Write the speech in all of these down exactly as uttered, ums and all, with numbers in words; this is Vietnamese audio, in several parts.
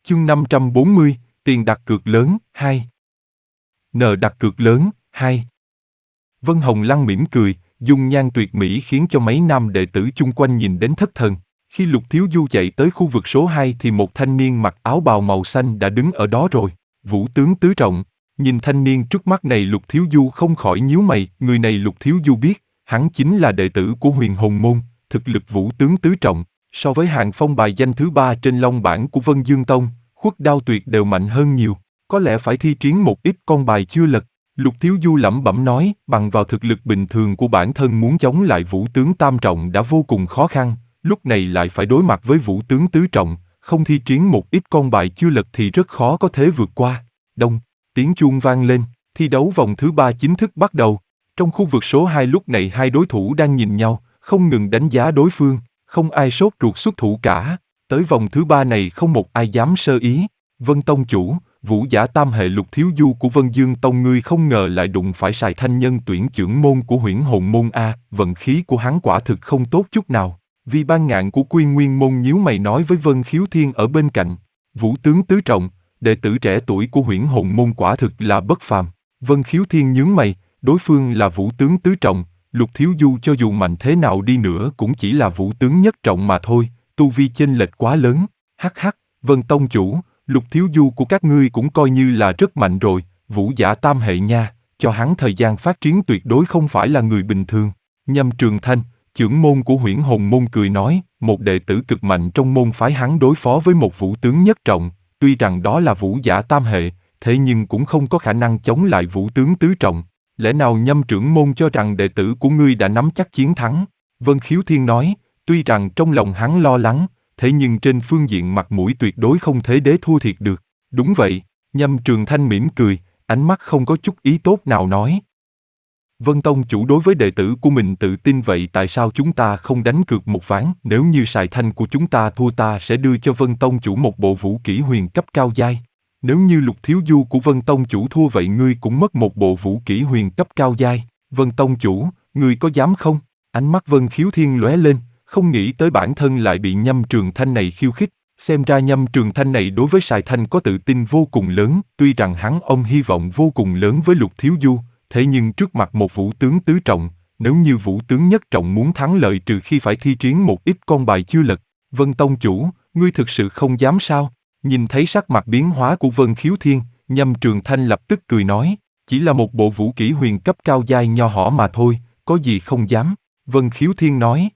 Chương năm trăm bốn mươi, tiền đặt cược lớn, hai. Nợ đặt cược lớn, hai. Vân Hồng Lăng mỉm cười, dung nhan tuyệt mỹ khiến cho mấy nam đệ tử chung quanh nhìn đến thất thần. Khi Lục Thiếu Du chạy tới khu vực số hai thì một thanh niên mặc áo bào màu xanh đã đứng ở đó rồi. Vũ tướng tứ trọng. Nhìn thanh niên trước mắt này, Lục Thiếu Du không khỏi nhíu mày. Người này Lục Thiếu Du biết, hắn chính là đệ tử của Huyền Hồn Môn, thực lực vũ tướng tứ trọng. So với hạng phong bài danh thứ ba trên long bảng của Vân Dương Tông, Khuất Đao Tuyệt đều mạnh hơn nhiều. Có lẽ phải thi triển một ít con bài chưa lật. Lục Thiếu Du lẩm bẩm nói, bằng vào thực lực bình thường của bản thân muốn chống lại vũ tướng tam trọng đã vô cùng khó khăn, lúc này lại phải đối mặt với vũ tướng tứ trọng, không thi triển một ít con bài chưa lật thì rất khó có thể vượt qua. Đông, tiếng chuông vang lên, thi đấu vòng thứ ba chính thức bắt đầu. Trong khu vực số hai lúc này hai đối thủ đang nhìn nhau, không ngừng đánh giá đối phương, không ai sốt ruột xuất thủ cả. Tới vòng thứ ba này không một ai dám sơ ý. Vân Tông chủ, Vũ giả tam hệ Lục Thiếu Du của Vân Dương Tông, ngươi không ngờ lại đụng phải Sài Thanh Nhân tuyển trưởng môn của Huyễn Hồn Môn a, vận khí của hắn quả thực không tốt chút nào. Vì ban ngạn của Quy Nguyên Môn nhíu mày nói với Vân Khiếu Thiên ở bên cạnh, Vũ tướng tứ trọng, đệ tử trẻ tuổi của Huyễn Hồn Môn quả thực là bất phàm. Vân Khiếu Thiên nhướng mày, đối phương là vũ tướng tứ trọng, Lục Thiếu Du cho dù mạnh thế nào đi nữa cũng chỉ là vũ tướng nhất trọng mà thôi, tu vi chênh lệch quá lớn. Hắc hắc, Vân Tông chủ, Lục Thiếu Du của các ngươi cũng coi như là rất mạnh rồi, vũ giả tam hệ nha, cho hắn thời gian phát triển tuyệt đối không phải là người bình thường. Nhâm Trường Thanh, trưởng môn của Huyễn Hồn Môn cười nói, một đệ tử cực mạnh trong môn phái hắn đối phó với một vũ tướng nhất trọng, tuy rằng đó là vũ giả tam hệ, thế nhưng cũng không có khả năng chống lại vũ tướng tứ trọng. Lẽ nào Nhâm trưởng môn cho rằng đệ tử của ngươi đã nắm chắc chiến thắng? Vân Khiếu Thiên nói, tuy rằng trong lòng hắn lo lắng, thế nhưng trên phương diện mặt mũi tuyệt đối không thể để thua thiệt được. Đúng vậy, Nhâm Trường Thanh mỉm cười, ánh mắt không có chút ý tốt nào nói. Vân Tông chủ đối với đệ tử của mình tự tin vậy, tại sao chúng ta không đánh cược một ván? Nếu như Sài Thanh của chúng ta thua, ta sẽ đưa cho Vân Tông chủ một bộ vũ kỹ huyền cấp cao giai. Nếu như Lục Thiếu Du của Vân Tông chủ thua, vậy ngươi cũng mất một bộ vũ kỹ huyền cấp cao giai. Vân Tông chủ, ngươi có dám không? Ánh mắt Vân Khiếu Thiên lóe lên, không nghĩ tới bản thân lại bị Nhâm Trường Thanh này khiêu khích. Xem ra Nhâm Trường Thanh này đối với Sài Thanh có tự tin vô cùng lớn, tuy rằng hắn ông hy vọng vô cùng lớn với Lục Thiếu Du, thế nhưng trước mặt một vũ tướng tứ trọng, nếu như vũ tướng nhất trọng muốn thắng lợi trừ khi phải thi triển một ít con bài chưa lật. Vân Tông chủ, ngươi thực sự không dám sao? Nhìn thấy sắc mặt biến hóa của Vân Khiếu Thiên, Nhâm Trường Thanh lập tức cười nói, chỉ là một bộ vũ kỹ huyền cấp cao giai nho nhỏ mà thôi, có gì không dám. Vân Khiếu Thiên nói,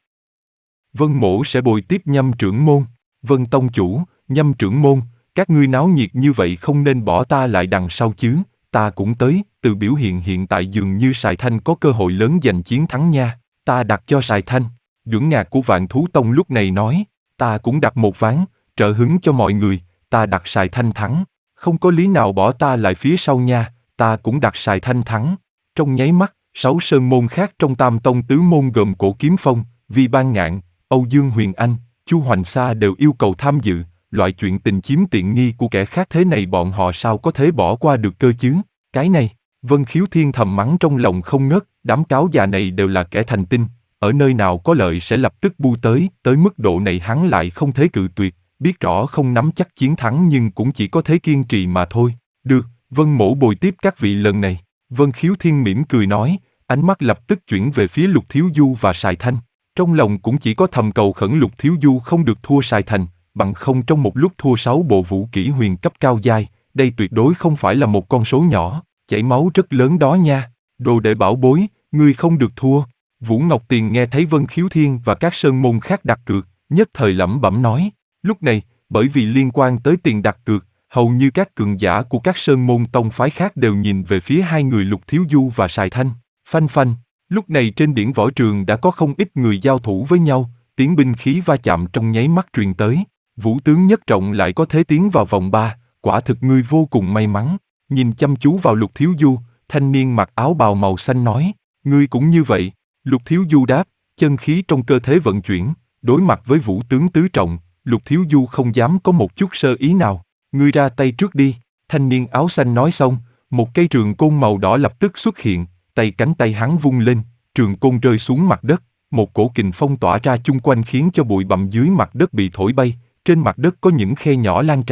Vân mỗ sẽ bồi tiếp Nhâm trưởng môn. Vân Tông chủ, Nhâm trưởng môn, các ngươi náo nhiệt như vậy không nên bỏ ta lại đằng sau chứ, ta cũng tới. Từ biểu hiện hiện tại dường như Sài Thanh có cơ hội lớn giành chiến thắng nha, ta đặt cho Sài Thanh. Duẩn Ngạc của Vạn Thú Tông lúc này nói, ta cũng đặt một ván, trợ hứng cho mọi người, ta đặt Sài Thanh thắng, không có lý nào bỏ ta lại phía sau nha, ta cũng đặt Sài Thanh thắng. Trong nháy mắt, sáu sơn môn khác trong Tam Tông tứ môn gồm Cổ Kiếm Phong, Vi Ban Ngạn, Âu Dương Huyền Anh, Chu Hoành Sa đều yêu cầu tham dự. Loại chuyện tình chiếm tiện nghi của kẻ khác thế này bọn họ sao có thể bỏ qua được cơ chứ? Cái này, Vân Khiếu Thiên thầm mắng trong lòng không ngớt, đám cáo già này đều là kẻ thành tinh, ở nơi nào có lợi sẽ lập tức bu tới, tới mức độ này hắn lại không thể cự tuyệt, biết rõ không nắm chắc chiến thắng nhưng cũng chỉ có thể kiên trì mà thôi. Được, Vân mỗ bồi tiếp các vị lần này. Vân Khiếu Thiên mỉm cười nói, ánh mắt lập tức chuyển về phía Lục Thiếu Du và Sài Thanh. Trong lòng cũng chỉ có thầm cầu khẩn Lục Thiếu Du không được thua Sài Thanh, bằng không trong một lúc thua sáu bộ vũ kỹ huyền cấp cao giai, đây tuyệt đối không phải là một con số nhỏ, chảy máu rất lớn đó nha. Đồ đệ bảo bối, ngươi không được thua. Vũ Ngọc Tiền nghe thấy Vân Khiếu Thiên và các sơn môn khác đặt cược, nhất thời lẩm bẩm nói. Lúc này, bởi vì liên quan tới tiền đặt cược, hầu như các cường giả của các sơn môn tông phái khác đều nhìn về phía hai người Lục Thiếu Du và Sài Thanh. Phanh phanh, lúc này trên điển võ trường đã có không ít người giao thủ với nhau, tiếng binh khí va chạm trong nháy mắt truyền tới. Vũ tướng nhất trọng lại có thể tiến vào vòng ba, quả thực ngươi vô cùng may mắn. Nhìn chăm chú vào Lục Thiếu Du, thanh niên mặc áo bào màu xanh nói, ngươi cũng như vậy. Lục Thiếu Du đáp, chân khí trong cơ thể vận chuyển, đối mặt với vũ tướng tứ trọng, Lục Thiếu Du không dám có một chút sơ ý nào. Ngươi ra tay trước đi. Thanh niên áo xanh nói xong, một cây trường côn màu đỏ lập tức xuất hiện, tay cánh tay hắn vung lên, trường côn rơi xuống mặt đất, một cổ kình phong tỏa ra chung quanh khiến cho bụi bặm dưới mặt đất bị thổi bay, trên mặt đất có những khe nhỏ lan tràn.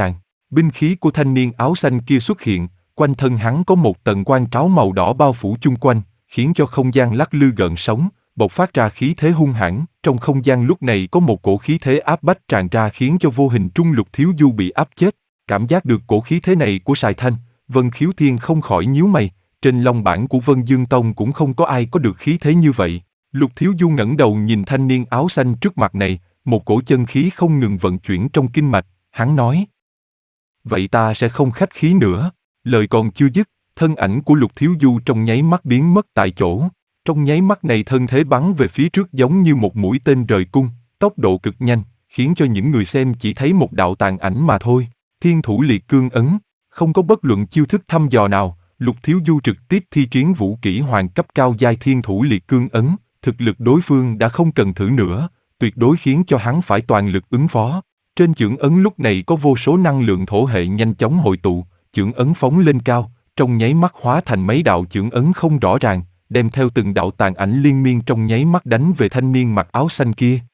Binh khí của thanh niên áo xanh kia xuất hiện, quanh thân hắn có một tầng quang tráo màu đỏ bao phủ chung quanh, khiến cho không gian lắc lư gợn sóng, bộc phát ra khí thế hung hãn. Trong không gian lúc này có một cổ khí thế áp bách tràn ra khiến cho vô hình trung Lục Thiếu Du bị áp chết. Cảm giác được cổ khí thế này của Sài Thanh, Vân Khiếu Thiên không khỏi nhíu mày, trên long bảng của Vân Dương Tông cũng không có ai có được khí thế như vậy. Lục Thiếu Du ngẩng đầu nhìn thanh niên áo xanh trước mặt này, một cổ chân khí không ngừng vận chuyển trong kinh mạch, hắn nói. Vậy ta sẽ không khách khí nữa. Lời còn chưa dứt, thân ảnh của Lục Thiếu Du trong nháy mắt biến mất tại chỗ. Trong nháy mắt này thân thế bắn về phía trước giống như một mũi tên rời cung, tốc độ cực nhanh, khiến cho những người xem chỉ thấy một đạo tàn ảnh mà thôi. Thiên thủ liệt cương ấn, không có bất luận chiêu thức thăm dò nào, Lục Thiếu Du trực tiếp thi triển vũ kỹ hoàng cấp cao giai thiên thủ liệt cương ấn, thực lực đối phương đã không cần thử nữa, tuyệt đối khiến cho hắn phải toàn lực ứng phó. Trên chưởng ấn lúc này có vô số năng lượng thổ hệ nhanh chóng hội tụ, chưởng ấn phóng lên cao, trong nháy mắt hóa thành mấy đạo chưởng ấn không rõ ràng, đem theo từng đạo tàn ảnh liên miên trong nháy mắt đánh về thanh niên mặc áo xanh kia.